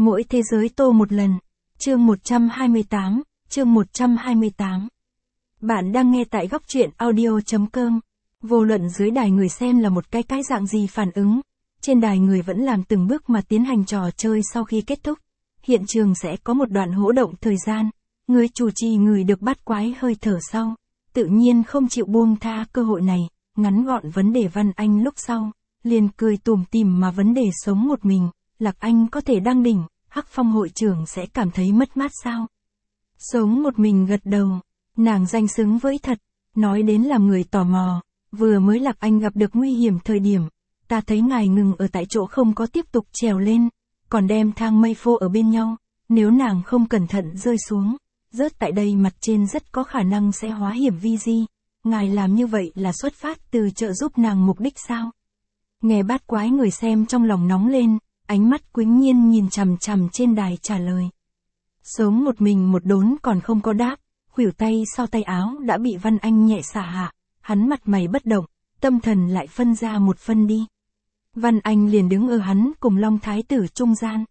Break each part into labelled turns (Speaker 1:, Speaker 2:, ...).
Speaker 1: Mỗi thế giới tô một lần. Chương 128, chương 128. Bạn đang nghe tại góc truyện audio.com. Vô luận dưới đài người xem là một cái dạng gì phản ứng, trên đài người vẫn làm từng bước mà tiến hành trò chơi sau khi kết thúc. Hiện trường sẽ có một đoạn hỗ động thời gian, người chủ trì người được bắt quái hơi thở sau. Tự nhiên không chịu buông tha cơ hội này, ngắn gọn vấn đề Văn Anh lúc sau, liền cười tủm tỉm mà vấn đề sống một mình, Lạc Anh có thể đăng đỉnh, Hắc Phong hội trưởng sẽ cảm thấy mất mát sao? Sống một mình gật đầu, nàng danh xứng với thật, nói đến làm người tò mò, vừa mới Lạc Anh gặp được nguy hiểm thời điểm, ta thấy ngài ngừng ở tại chỗ không có tiếp tục trèo lên, còn đem thang mây phô ở bên nhau, nếu nàng không cẩn thận rơi xuống, rớt tại đây mặt trên rất có khả năng sẽ hóa hiểm vi di, ngài làm như vậy là xuất phát từ trợ giúp nàng mục đích sao? Nghe bát quái người xem trong lòng nóng lên, ánh mắt Quýnh Nhiên nhìn chằm chằm trên đài trả lời. Sống một mình một đốn còn không có đáp, khuỷu tay sau tay áo đã bị Văn Anh nhẹ xả hạ, hắn mặt mày bất động, tâm thần lại phân ra một phân đi. Văn Anh liền đứng ở hắn cùng Long Thái tử trung gian.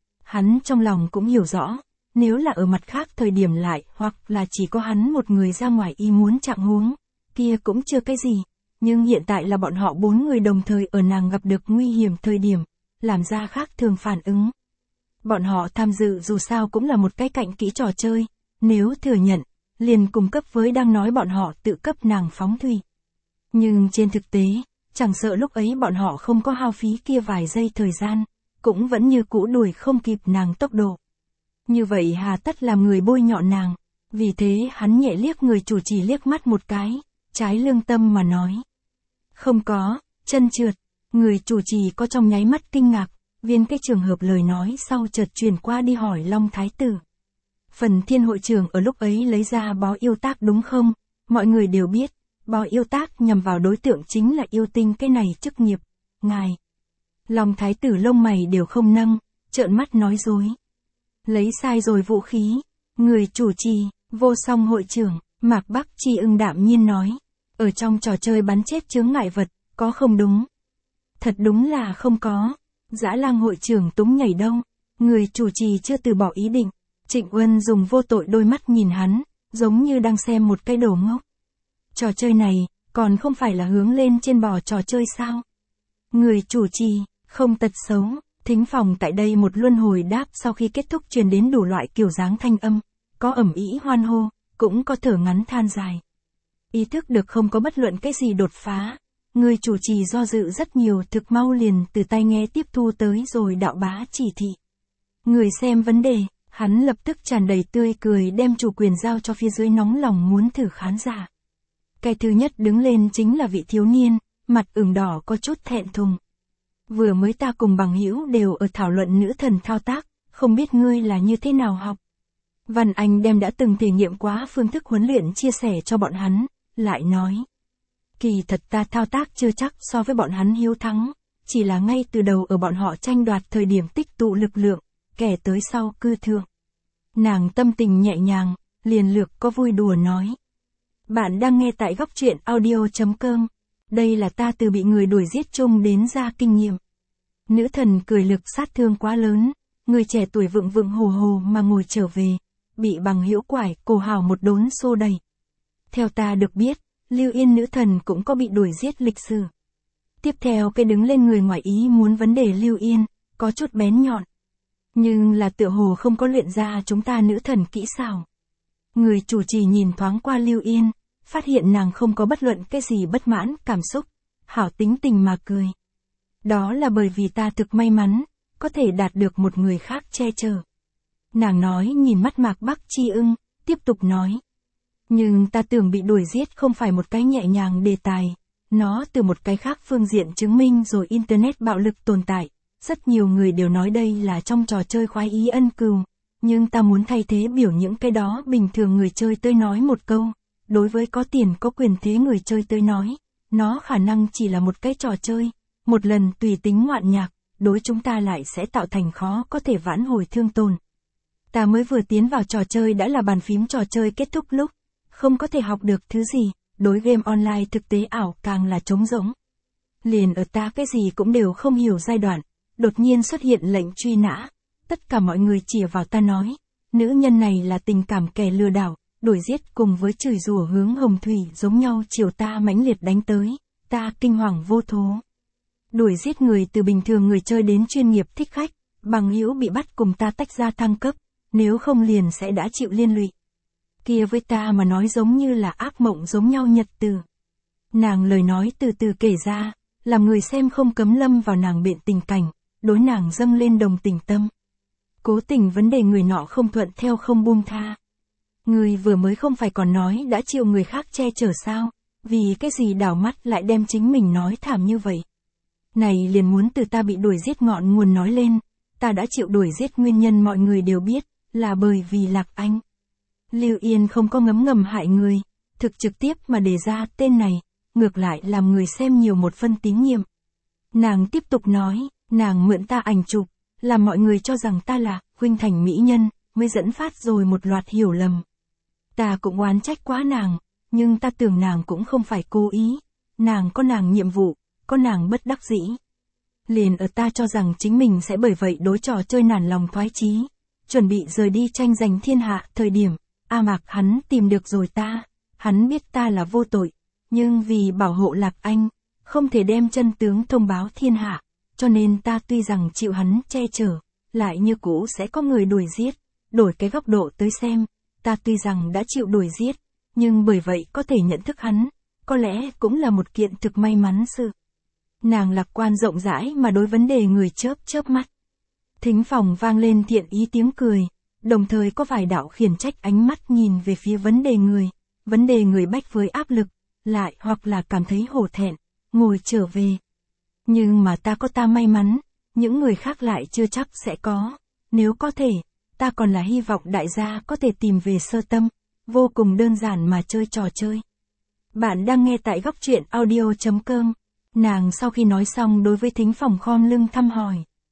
Speaker 1: Hắn trong lòng cũng hiểu rõ, nếu là ở mặt khác thời điểm lại hoặc là chỉ có hắn một người ra ngoài y muốn trạng huống, kia cũng chưa cái gì, nhưng hiện tại là bọn họ 4 người đồng thời ở nàng gặp được nguy hiểm thời điểm, làm ra khác thường phản ứng. Bọn họ tham dự dù sao cũng là một cái cạnh kỹ trò chơi, nếu thừa nhận, liền cung cấp với đang nói bọn họ tự cấp nàng phóng thủy. Nhưng trên thực tế, chẳng sợ lúc ấy bọn họ không có hao phí kia vài giây thời gian, cũng vẫn như cũ đuổi không kịp nàng tốc độ. Như vậy hà tất làm người bôi nhọ nàng, vì thế hắn nhẹ liếc người chủ trì liếc mắt một cái, trái lương tâm mà nói. Không có, chân trượt, người chủ trì có trong nháy mắt kinh ngạc, viên cái trường hợp lời nói sau chợt truyền qua đi hỏi Long Thái tử. Phần Thiên hội trưởng ở lúc ấy lấy ra bó yêu tác đúng không? Mọi người đều biết, bó yêu tác nhằm vào đối tượng chính là yêu tinh cái này chức nghiệp, ngài. Long Thái tử lông mày đều không nâng, trợn mắt nói dối. Lấy sai rồi vũ khí, người chủ trì, Vô Song hội trưởng, Mạc Bắc Chi Ưng đạm nhiên nói, ở trong trò chơi bắn chết chướng ngại vật, có không đúng? Thật đúng là không có. Dã Lang hội trưởng túng nhảy đông, người chủ trì chưa từ bỏ ý định. Trịnh Uân dùng vô tội đôi mắt nhìn hắn, giống như đang xem một cái đồ ngốc. Trò chơi này, còn không phải là hướng lên trên bò trò chơi sao? Người chủ trì, không tật xấu, thính phòng tại đây một luân hồi đáp sau khi kết thúc truyền đến đủ loại kiểu dáng thanh âm, có ầm ĩ hoan hô, cũng có thở ngắn than dài. Ý thức được không có bất luận cái gì đột phá, người chủ trì do dự rất nhiều thực mau liền từ tai nghe tiếp thu tới rồi đạo bá chỉ thị. Người xem vấn đề, hắn lập tức tràn đầy tươi cười đem chủ quyền giao cho phía dưới nóng lòng muốn thử khán giả. Cái thứ nhất đứng lên chính là vị thiếu niên, mặt ửng đỏ có chút thẹn thùng. Vừa mới ta cùng bằng hữu đều ở thảo luận nữ thần thao tác, không biết ngươi là như thế nào học. Văn Anh đem đã từng thể nghiệm quá phương thức huấn luyện chia sẻ cho bọn hắn, lại nói. Kỳ thật ta thao tác chưa chắc so với bọn hắn hiếu thắng, chỉ là ngay từ đầu ở bọn họ tranh đoạt thời điểm tích tụ lực lượng, kẻ tới sau cư thượng. Nàng tâm tình nhẹ nhàng, liền lược có vui đùa nói. Bạn đang nghe tại góc truyện audio.com, đây là ta từ bị người đuổi giết chung đến ra kinh nghiệm. Nữ thần cười lực sát thương quá lớn, người trẻ tuổi vượng vượng hồ hồ mà ngồi trở về, bị bằng hữu quải cổ hào một đốn xô đẩy. Theo ta được biết, Lưu Yên nữ thần cũng có bị đuổi giết lịch sử. Tiếp theo cái đứng lên người ngoài ý muốn vấn đề Lưu Yên, có chút bén nhọn. Nhưng là tựa hồ không có luyện ra chúng ta nữ thần kỹ xảo. Người chủ trì nhìn thoáng qua Lưu Yên, phát hiện nàng không có bất luận cái gì bất mãn, cảm xúc, hảo tính tình mà cười. Đó là bởi vì ta thực may mắn, có thể đạt được một người khác che chở. Nàng nói nhìn mắt Mạc Bắc Chi Ưng, tiếp tục nói. Nhưng ta tưởng bị đuổi giết không phải một cái nhẹ nhàng đề tài, nó từ một cái khác phương diện chứng minh rồi Internet bạo lực tồn tại. Rất nhiều người đều nói đây là trong trò chơi khoái ý ân cừu, nhưng ta muốn thay thế biểu những cái đó bình thường người chơi tới nói một câu, đối với có tiền có quyền thế người chơi tới nói, nó khả năng chỉ là một cái trò chơi, một lần tùy tính ngoạn nhạc, đối chúng ta lại sẽ tạo thành khó có thể vãn hồi thương tổn. Ta mới vừa tiến vào trò chơi đã là bàn phím trò chơi kết thúc lúc, không có thể học được thứ gì, đối game online thực tế ảo càng là trống rỗng. Liền ở ta cái gì cũng đều không hiểu giai đoạn, đột nhiên xuất hiện lệnh truy nã, tất cả mọi người chĩa vào ta nói, nữ nhân này là tình cảm kẻ lừa đảo, đuổi giết cùng với chửi rủa hướng hồng thủy giống nhau chiều ta mãnh liệt đánh tới, ta kinh hoàng vô thố. Đuổi giết người từ bình thường người chơi đến chuyên nghiệp thích khách, bằng hữu bị bắt cùng ta tách ra thăng cấp, nếu không liền sẽ đã chịu liên lụy. Kia với ta mà nói giống như là ác mộng giống nhau nhật từ. Nàng lời nói từ từ kể ra, làm người xem không cấm lâm vào nàng biện tình cảnh, đối nàng dâng lên đồng tình tâm. Cố tình vấn đề người nọ không thuận theo không buông tha. Người vừa mới không phải còn nói đã chịu người khác che chở sao, vì cái gì đảo mắt lại đem chính mình nói thảm như vậy. Này liền muốn từ ta bị đuổi giết ngọn nguồn nói lên, ta đã chịu đuổi giết nguyên nhân mọi người đều biết, là bởi vì Lạc Anh. Lưu Yên không có ngấm ngầm hại người, thực trực tiếp mà đề ra tên này, ngược lại làm người xem nhiều một phân tín nhiệm. Nàng tiếp tục nói, nàng mượn ta ảnh chụp, làm mọi người cho rằng ta là khuynh thành mỹ nhân, mới dẫn phát rồi một loạt hiểu lầm. Ta cũng oán trách quá nàng, nhưng ta tưởng nàng cũng không phải cố ý, nàng có nàng nhiệm vụ, có nàng bất đắc dĩ. Liền ở ta cho rằng chính mình sẽ bởi vậy đối trò chơi nản lòng thoái chí, chuẩn bị rời đi tranh giành thiên hạ thời điểm, A Mạc hắn tìm được rồi ta, hắn biết ta là vô tội, nhưng vì bảo hộ Lạc Anh, không thể đem chân tướng thông báo thiên hạ, cho nên ta tuy rằng chịu hắn che chở, lại như cũ sẽ có người đuổi giết, đổi cái góc độ tới xem, ta tuy rằng đã chịu đuổi giết, nhưng bởi vậy có thể nhận thức hắn, có lẽ cũng là một kiện thực may mắn sự. Nàng lạc quan rộng rãi mà đối vấn đề người chớp mắt. Thính phòng vang lên thiện ý tiếng cười, đồng thời có vài đạo khiển trách ánh mắt nhìn về phía vấn đề người bách với áp lực, lại hoặc là cảm thấy hổ thẹn, ngồi trở về. Nhưng mà ta có ta may mắn, những người khác lại chưa chắc sẽ có, nếu có thể, ta còn là hy vọng đại gia có thể tìm về sơ tâm, vô cùng đơn giản mà chơi trò chơi. Bạn đang nghe tại góc truyện audio.com. Nàng sau khi nói xong đối với thính phòng khom lưng thăm hỏi.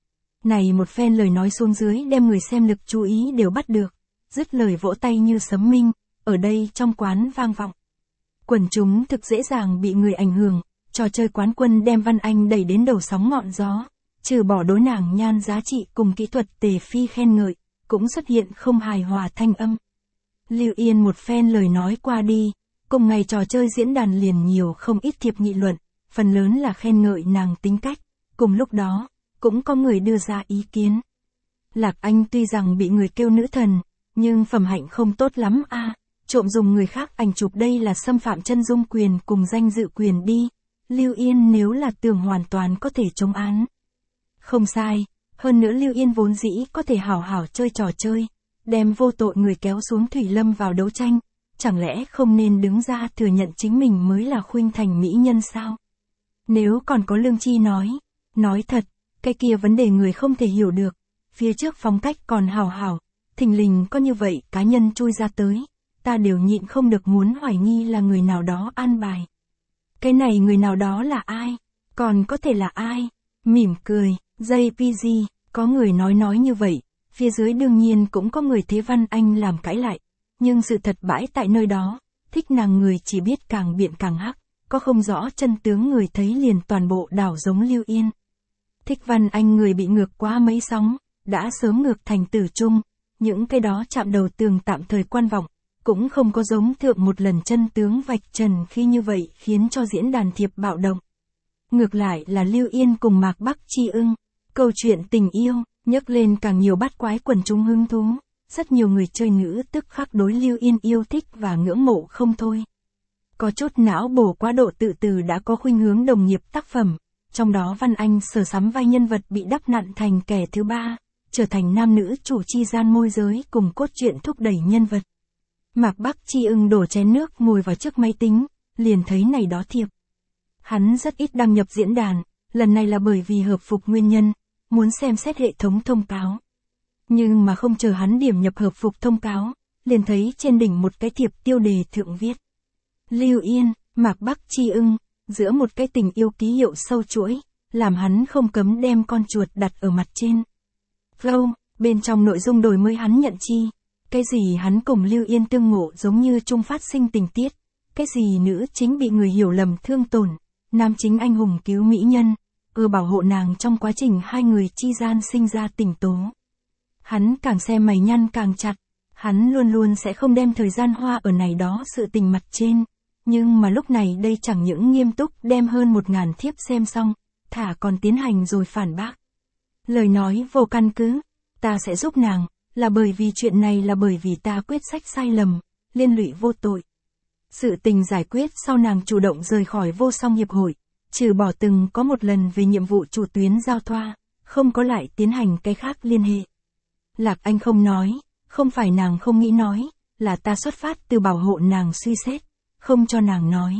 Speaker 1: Này một phen lời nói xuống dưới đem người xem lực chú ý đều bắt được, dứt lời vỗ tay như sấm minh, ở đây trong quán vang vọng. Quần chúng thực dễ dàng bị người ảnh hưởng, trò chơi quán quân đem Văn Anh đẩy đến đầu sóng ngọn gió, trừ bỏ đối nàng nhan giá trị cùng kỹ thuật tề phi khen ngợi, cũng xuất hiện không hài hòa thanh âm. Lưu Yên một phen lời nói qua đi, cùng ngày trò chơi diễn đàn liền nhiều không ít thiệp nghị luận, phần lớn là khen ngợi nàng tính cách, cùng lúc đó, cũng có người đưa ra ý kiến. Lạc Anh tuy rằng bị người kêu nữ thần, nhưng phẩm hạnh không tốt lắm a, trộm dùng người khác ảnh chụp đây là xâm phạm chân dung quyền cùng danh dự quyền đi, Lưu Yên nếu là tưởng hoàn toàn có thể chống án. Không sai, hơn nữa Lưu Yên vốn dĩ có thể hảo hảo chơi trò chơi, đem vô tội người kéo xuống thủy lâm vào đấu tranh, chẳng lẽ không nên đứng ra thừa nhận chính mình mới là khuynh thành mỹ nhân sao? Nếu còn có lương tri nói thật, cái kia vấn đề người không thể hiểu được, phía trước phong cách còn hảo hảo, thình lình có như vậy cá nhân chui ra tới, ta đều nhịn không được muốn hoài nghi là người nào đó an bài. Cái này người nào đó là ai? Còn có thể là ai? Mỉm cười, JPG, có người nói như vậy, phía dưới đương nhiên cũng có người thế Văn Anh làm cãi lại, nhưng sự thật bãi tại nơi đó, thích nàng người chỉ biết càng biện càng hắc, có không rõ chân tướng người thấy liền toàn bộ đảo giống Lưu Yên. Thích Văn Anh người bị ngược quá mấy sóng, đã sớm ngược thành tử trung, những cái đó chạm đầu tường tạm thời quan vọng, cũng không có giống thượng một lần chân tướng vạch trần khi như vậy khiến cho diễn đàn thiệp bạo động. Ngược lại là Lưu Yên cùng Mạc Bắc Chi Ưng, câu chuyện tình yêu, nhấc lên càng nhiều bát quái quần chúng hứng thú, rất nhiều người chơi nữ tức khắc đối Lưu Yên yêu thích và ngưỡng mộ không thôi. Có chút não bổ quá độ tự từ đã có khuynh hướng đồng nghiệp tác phẩm, trong đó Văn Anh sở sắm vai nhân vật bị đắp nặn thành kẻ thứ ba, trở thành nam nữ chủ chi gian môi giới cùng cốt truyện thúc đẩy nhân vật. Mạc Bắc Chi Ưng đổ chén nước ngồi vào trước máy tính, liền thấy này đó thiệp. Hắn rất ít đăng nhập diễn đàn, lần này là bởi vì hợp phục nguyên nhân, muốn xem xét hệ thống thông cáo. Nhưng mà không chờ hắn điểm nhập hợp phục thông cáo, liền thấy trên đỉnh một cái thiệp tiêu đề thượng viết. Lưu Yên, Mạc Bắc Chi Ưng, giữa một cái tình yêu ký hiệu sâu chuỗi, làm hắn không cấm đem con chuột đặt ở mặt trên. Flow, bên trong nội dung đổi mới hắn nhận chi. Cái gì hắn cùng Lưu Yên tương ngộ giống như chung phát sinh tình tiết. Cái gì nữ chính bị người hiểu lầm thương tổn. Nam chính anh hùng cứu mỹ nhân. Bảo hộ nàng trong quá trình hai người chi gian sinh ra tình tố. Hắn càng xem mày nhăn càng chặt. Hắn luôn luôn sẽ không đem thời gian hoa ở này đó sự tình mặt trên. Nhưng mà lúc này đây chẳng những nghiêm túc đem hơn 1000 thiếp xem xong, thả còn tiến hành rồi phản bác. Lời nói vô căn cứ, ta sẽ giúp nàng, là bởi vì chuyện này là bởi vì ta quyết sách sai lầm, liên lụy vô tội. Sự tình giải quyết sau nàng chủ động rời khỏi Vô Song Hiệp hội, trừ bỏ từng có một lần về nhiệm vụ chủ tuyến giao thoa, không có lại tiến hành cái khác liên hệ. Lạc Anh không nói, không phải nàng không nghĩ nói, là ta xuất phát từ bảo hộ nàng suy xét, không cho nàng nói.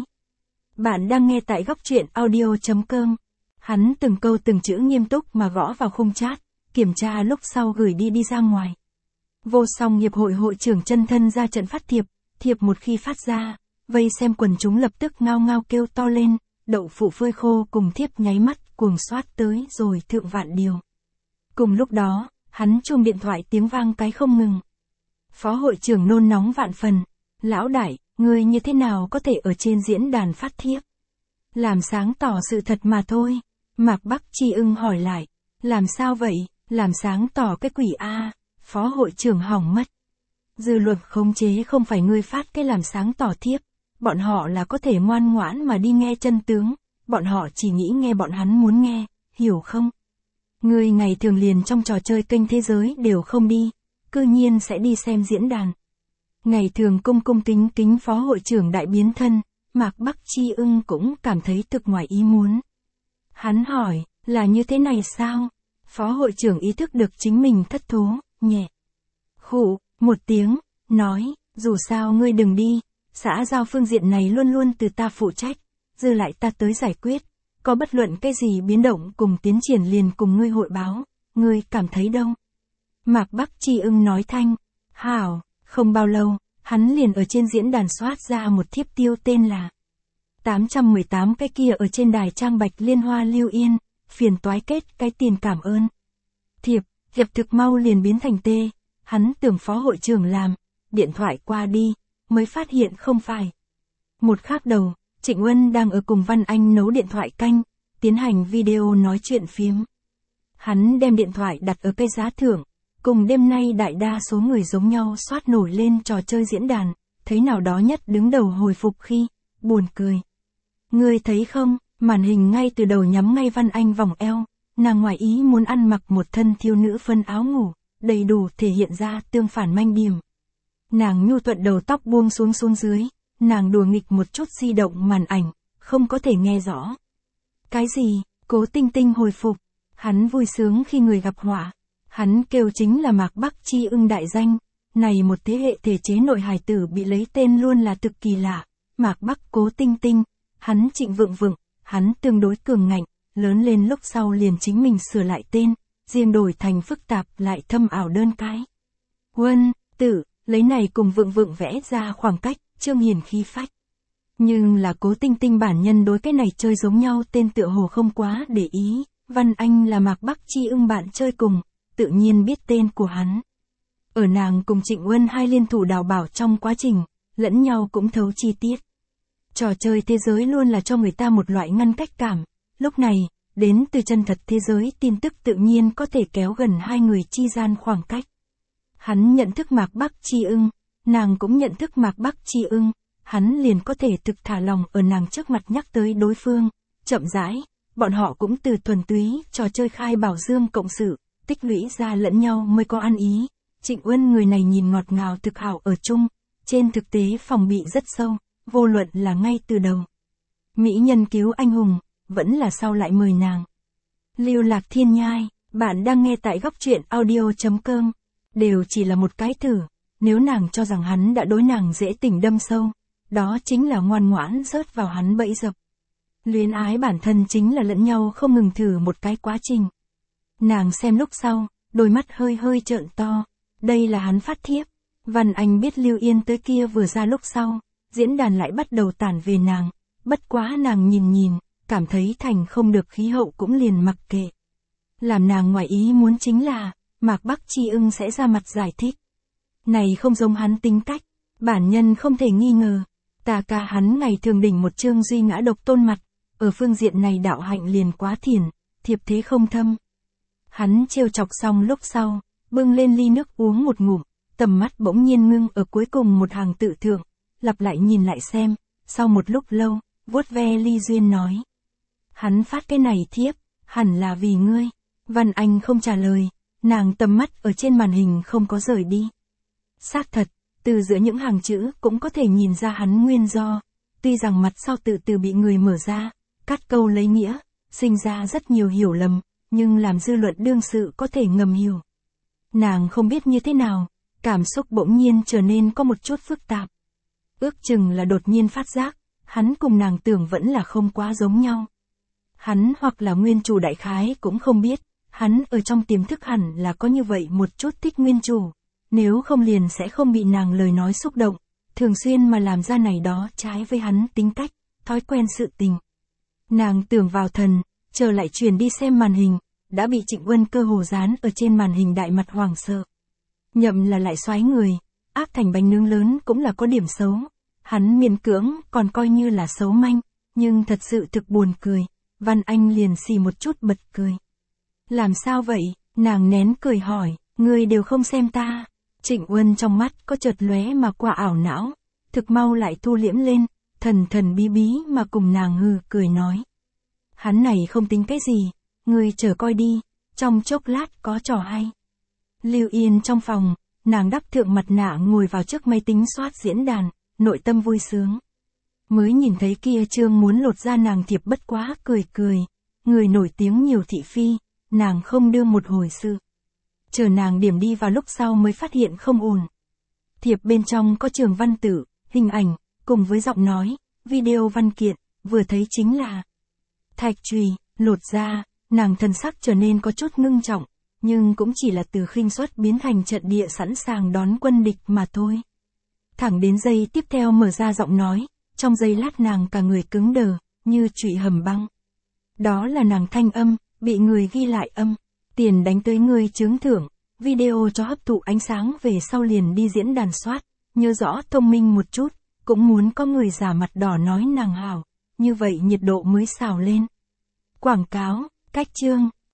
Speaker 1: Bạn đang nghe tại góc truyện audio.com. Hắn từng câu từng chữ nghiêm túc mà gõ vào khung chat, kiểm tra lúc sau gửi đi ra ngoài. Vô Song Hiệp hội hội trưởng chân thân ra trận phát thiệp, thiệp một khi phát ra, vây xem quần chúng lập tức ngao ngao kêu to lên, đậu phụ phơi khô cùng thiếp nháy mắt cuồng soát tới rồi thượng vạn điều. Cùng lúc đó, hắn chuông điện thoại tiếng vang cái không ngừng. Phó hội trưởng nôn nóng vạn phần, lão đại, ngươi như thế nào có thể ở trên diễn đàn phát thiếp? Làm sáng tỏ sự thật mà thôi. Mạc Bắc Chi Ưng hỏi lại, làm sao vậy, làm sáng tỏ cái quỷ a? Phó hội trưởng hỏng mất. Dư luận khống chế không phải ngươi phát cái làm sáng tỏ thiếp, bọn họ là có thể ngoan ngoãn mà đi nghe chân tướng, bọn họ chỉ nghĩ nghe bọn hắn muốn nghe, hiểu không? Ngươi ngày thường liền trong trò chơi kênh thế giới đều không đi, cư nhiên sẽ đi xem diễn đàn. Ngày thường cung kính phó hội trưởng đại biến thân, Mạc Bắc Chi Ưng cũng cảm thấy thực ngoài ý muốn. Hắn hỏi, là như thế này sao? Phó hội trưởng ý thức được chính mình thất thố, nhẹ khụ một tiếng, nói, dù sao ngươi đừng đi, xã giao phương diện này luôn luôn từ ta phụ trách, dư lại ta tới giải quyết, có bất luận cái gì biến động cùng tiến triển liền cùng ngươi hội báo, ngươi cảm thấy đâu? Mạc Bắc Chi Ưng nói thanh, hảo, không bao lâu, hắn liền ở trên diễn đàn soát ra một thiếp tiêu tên là 818 cái kia ở trên đài trang Bạch Liên Hoa Lưu Yên, phiền toái kết cái tiền cảm ơn. Thiệp thực mau liền biến thành tê, hắn tưởng phó hội trưởng làm, điện thoại qua đi, mới phát hiện không phải. Một khác đầu, Trịnh Uân đang ở cùng Văn Anh nấu điện thoại canh, tiến hành video nói chuyện phiếm. Hắn đem điện thoại đặt ở cây giá thưởng, cùng đêm nay đại đa số người giống nhau soát nổi lên trò chơi diễn đàn, thấy nào đó nhất đứng đầu hồi phục khi, buồn cười. Ngươi thấy không, màn hình ngay từ đầu nhắm ngay Văn Anh vòng eo, nàng ngoài ý muốn ăn mặc một thân thiếu nữ phân áo ngủ, đầy đủ thể hiện ra tương phản manh điểm. Nàng nhu thuận đầu tóc buông xuống dưới, nàng đùa nghịch một chút di động màn ảnh, không có thể nghe rõ. Cái gì, Cố Tinh Tinh hồi phục, hắn vui sướng khi người gặp họa. Hắn kêu chính là Mạc Bắc Chi Ưng đại danh, này một thế hệ thể chế nội hài tử bị lấy tên luôn là thực kỳ lạ. Mạc Bắc Cố Tinh Tinh, hắn Trịnh Vượng Vượng, hắn tương đối cường ngạnh, lớn lên lúc sau liền chính mình sửa lại tên, riêng đổi thành phức tạp lại thâm ảo đơn cái. Huân, tử, lấy này cùng Vượng Vượng vẽ ra khoảng cách, trương hiền khí phách. Nhưng là Cố Tinh Tinh bản nhân đối cái này chơi giống nhau tên tựa hồ không quá để ý, Văn Anh là Mạc Bắc Chi Ưng bạn chơi cùng, tự nhiên biết tên của hắn. Ở nàng cùng Trịnh Uân hai liên thủ đào bảo trong quá trình, lẫn nhau cũng thấu chi tiết. Trò chơi thế giới luôn là cho người ta một loại ngăn cách cảm, lúc này, đến từ chân thật thế giới tin tức tự nhiên có thể kéo gần hai người chi gian khoảng cách. Hắn nhận thức Mạc Bắc Chi Ưng, nàng cũng nhận thức Mạc Bắc Chi Ưng, hắn liền có thể thực thả lòng ở nàng trước mặt nhắc tới đối phương, chậm rãi, bọn họ cũng từ thuần túy trò chơi khai bảo dương cộng sự, tích lũy ra lẫn nhau mới có ăn ý. Trịnh Uân người này nhìn ngọt ngào thực hảo ở chung, trên thực tế phòng bị rất sâu, vô luận là ngay từ đầu. Mỹ nhân cứu anh hùng, vẫn là sau lại mời nàng. Lưu Lạc Thiên Nhai, bạn đang nghe tại góc truyện audio.com, đều chỉ là một cái thử, nếu nàng cho rằng hắn đã đối nàng dễ tình đâm sâu, đó chính là ngoan ngoãn rớt vào hắn bẫy dập. Luyến ái bản thân chính là lẫn nhau không ngừng thử một cái quá trình. Nàng xem lúc sau, đôi mắt hơi trợn to, đây là hắn phát thiếp. Văn Anh biết Lưu Yên tới kia vừa ra lúc sau, diễn đàn lại bắt đầu tản về nàng, bất quá nàng nhìn, cảm thấy thành không được khí hậu cũng liền mặc kệ. Làm nàng ngoài ý muốn chính là, Mạc Bắc Chi Ưng sẽ ra mặt giải thích. Này không giống hắn tính cách, bản nhân không thể nghi ngờ, tà ca hắn ngày thường đỉnh một chương duy ngã độc tôn mặt, ở phương diện này đạo hạnh liền quá thiển, thiệp thế không thâm. Hắn trêu chọc xong lúc sau, bưng lên ly nước uống một ngụm, tầm mắt bỗng nhiên ngưng ở cuối cùng một hàng tự thượng, lặp lại nhìn lại xem, sau một lúc lâu, vuốt ve ly duyên nói. Hắn phát cái này thiếp, hẳn là vì ngươi. Văn Anh không trả lời, nàng tầm mắt ở trên màn hình không có rời đi. Xác thật, từ giữa những hàng chữ cũng có thể nhìn ra hắn nguyên do, tuy rằng mặt sau từ từ bị người mở ra, cắt câu lấy nghĩa, sinh ra rất nhiều hiểu lầm, nhưng làm dư luận đương sự có thể ngầm hiểu. Nàng không biết như thế nào, cảm xúc bỗng nhiên trở nên có một chút phức tạp. Ước chừng là đột nhiên phát giác, hắn cùng nàng tưởng vẫn là không quá giống nhau. Hắn hoặc là nguyên chủ đại khái cũng không biết, hắn ở trong tiềm thức hẳn là có như vậy một chút thích nguyên chủ, nếu không liền sẽ không bị nàng lời nói xúc động, thường xuyên mà làm ra này đó trái với hắn tính cách, thói quen sự tình. Nàng tưởng vào thần, chờ lại chuyển đi xem màn hình, đã bị Trịnh Uân cơ hồ dán ở trên màn hình đại mặt hoảng sợ. Nhậm là lại xoái người, áp thành bánh nướng lớn cũng là có điểm xấu. Hắn miễn cưỡng còn coi như là xấu manh, nhưng thật sự thực buồn cười. Văn Anh liền xì một chút bật cười. Làm sao vậy? Nàng nén cười hỏi, ngươi đều không xem ta. Trịnh Uân trong mắt có chợt lóe mà qua ảo não, thực mau lại thu liễm lên, thần thần bí bí mà cùng nàng hừ cười nói. Hắn này không tính cái gì, ngươi chờ coi đi, trong chốc lát có trò hay. Lưu Yên trong phòng, nàng đắp thượng mặt nạ ngồi vào trước máy tính soát diễn đàn, nội tâm vui sướng. Mới nhìn thấy kia chương muốn lột ra nàng thiệp bất quá cười cười, người nổi tiếng nhiều thị phi, nàng không đưa một hồi sự. Chờ nàng điểm đi vào lúc sau mới phát hiện không ổn. Thiệp bên trong có trường văn tự, hình ảnh, cùng với giọng nói, video văn kiện, vừa thấy chính là thạch chùy, lột ra, nàng thần sắc trở nên có chút ngưng trọng, nhưng cũng chỉ là từ khinh suất biến thành trận địa sẵn sàng đón quân địch mà thôi. Thẳng đến giây tiếp theo mở ra giọng nói, trong giây lát nàng cả người cứng đờ, như trụy hầm băng. Đó là nàng thanh âm, bị người ghi lại âm, tiền đánh tới người chướng thưởng, video cho hấp thụ ánh sáng về sau liền đi diễn đàn soát, nhớ rõ thông minh một chút, cũng muốn có người giả mặt đỏ nói nàng hảo, như vậy nhiệt độ mới xào lên. Quảng cáo, cách chương.